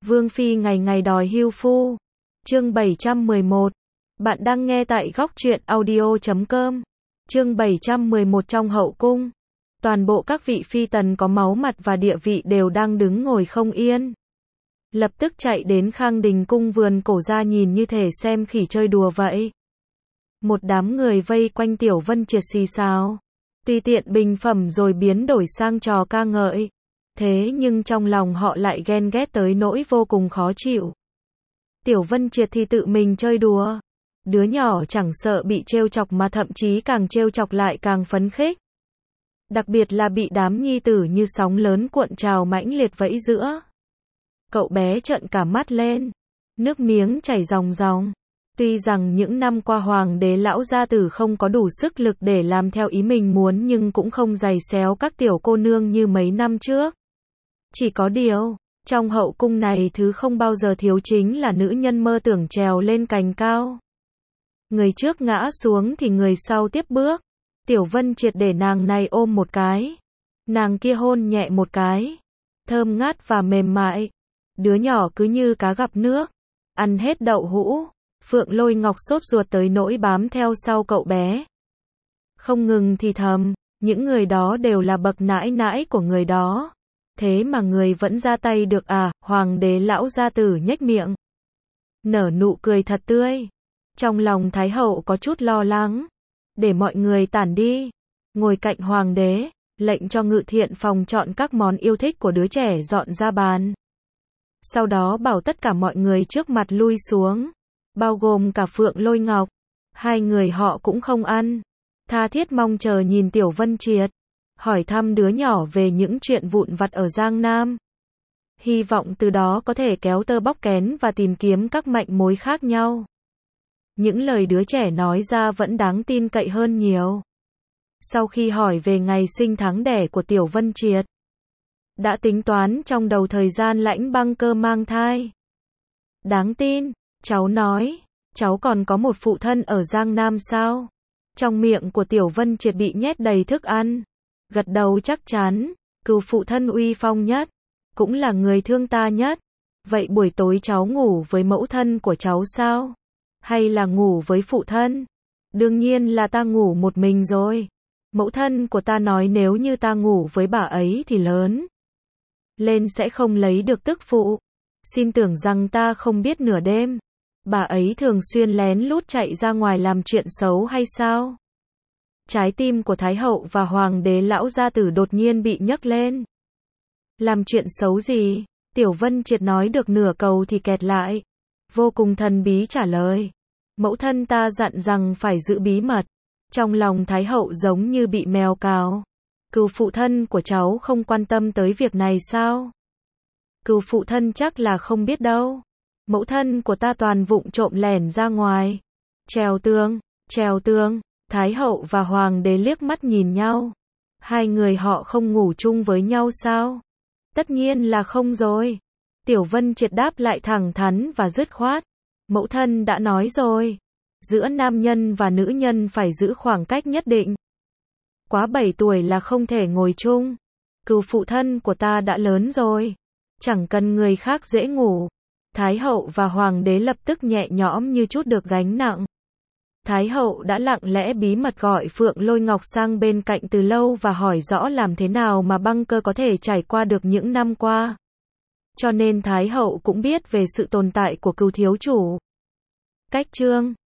Vương Phi ngày ngày đòi hưu phu. Chương 711. Bạn đang nghe tại góc truyện audio.com. Chương 711 trong hậu cung. Toàn bộ các vị phi tần có máu mặt và địa vị đều đang đứng ngồi không yên. Lập tức chạy đến Khang Đình cung vườn cổ ra nhìn như thể xem khỉ chơi đùa vậy. Một đám người vây quanh Tiểu Vân Triệt xì xào, tùy tiện bình phẩm rồi biến đổi sang trò ca ngợi. Thế nhưng trong lòng họ lại ghen ghét tới nỗi vô cùng khó chịu. Tiểu Vân Triệt thì tự mình chơi đùa. Đứa nhỏ chẳng sợ bị trêu chọc mà thậm chí càng trêu chọc lại càng phấn khích. Đặc biệt là bị đám nhi tử như sóng lớn cuộn trào mãnh liệt vẫy giữa. Cậu bé trợn cả mắt lên, nước miếng chảy ròng ròng. Tuy rằng những năm qua hoàng đế lão gia tử không có đủ sức lực để làm theo ý mình muốn nhưng cũng không giày xéo các tiểu cô nương như mấy năm trước. Chỉ có điều, trong hậu cung này thứ không bao giờ thiếu chính là nữ nhân mơ tưởng trèo lên cành cao. Người trước ngã xuống thì người sau tiếp bước. Tiểu Vân Triệt để nàng này ôm một cái, nàng kia hôn nhẹ một cái, thơm ngát và mềm mại. Đứa nhỏ cứ như cá gặp nước, ăn hết đậu hũ. Phượng Lôi Ngọc sốt ruột tới nỗi bám theo sau cậu bé, không ngừng thì thầm, những người đó đều là bậc nãi nãi của người đó. Thế mà người vẫn ra tay được à? Hoàng đế lão gia tử nhếch miệng, nở nụ cười thật tươi. Trong lòng Thái hậu có chút lo lắng, để mọi người tản đi, ngồi cạnh hoàng đế, lệnh cho ngự thiện phòng chọn các món yêu thích của đứa trẻ dọn ra bàn. Sau đó bảo tất cả mọi người trước mặt lui xuống, bao gồm cả Phượng Lôi Ngọc. Hai người họ cũng không ăn, tha thiết mong chờ nhìn Tiểu Vân Triệt, hỏi thăm đứa nhỏ về những chuyện vụn vặt ở Giang Nam. Hy vọng từ đó có thể kéo tơ bóc kén và tìm kiếm các manh mối khác nhau. Những lời đứa trẻ nói ra vẫn đáng tin cậy hơn nhiều. Sau khi hỏi về ngày sinh tháng đẻ của Tiểu Vân Triệt, đã tính toán trong đầu thời gian Lãnh Băng Cơ mang thai. Đáng tin, cháu nói, cháu còn có một phụ thân ở Giang Nam sao? Trong miệng của Tiểu Vân Triệt bị nhét đầy thức ăn, gật đầu chắc chắn, cừu phụ thân uy phong nhất, cũng là người thương ta nhất. Vậy buổi tối cháu ngủ với mẫu thân của cháu sao? Hay là ngủ với phụ thân? Đương nhiên là ta ngủ một mình rồi. Mẫu thân của ta nói nếu như ta ngủ với bà ấy thì lớn lên sẽ không lấy được tức phụ. Xin tưởng rằng ta không biết nửa đêm bà ấy thường xuyên lén lút chạy ra ngoài làm chuyện xấu hay sao? Trái tim của Thái hậu và hoàng đế lão gia tử đột nhiên bị nhấc lên. Làm chuyện xấu gì? Tiểu Vân Triệt nói được nửa câu thì kẹt lại, vô cùng thần bí trả lời. Mẫu thân ta dặn rằng phải giữ bí mật. Trong lòng Thái hậu giống như bị mèo cào. Cừu phụ thân của cháu không quan tâm tới việc này sao? Cừu phụ thân chắc là không biết đâu. Mẫu thân của ta toàn vụng trộm lẻn ra ngoài. Trèo tường. Thái hậu và hoàng đế liếc mắt nhìn nhau. Hai người họ không ngủ chung với nhau sao? Tất nhiên là không rồi. Tiểu Vân Triệt đáp lại thẳng thắn và dứt khoát. Mẫu thân đã nói rồi, giữa nam nhân và nữ nhân phải giữ khoảng cách nhất định. Quá 7 tuổi là không thể ngồi chung. Cừu phụ thân của ta đã lớn rồi, chẳng cần người khác dễ ngủ. Thái hậu và hoàng đế lập tức nhẹ nhõm như chút được gánh nặng. Thái hậu đã lặng lẽ bí mật gọi Phượng Lôi Ngọc sang bên cạnh từ lâu và hỏi rõ làm thế nào mà Băng Cơ có thể trải qua được những năm qua. Cho nên Thái hậu cũng biết về sự tồn tại của cừu thiếu chủ. Cách chương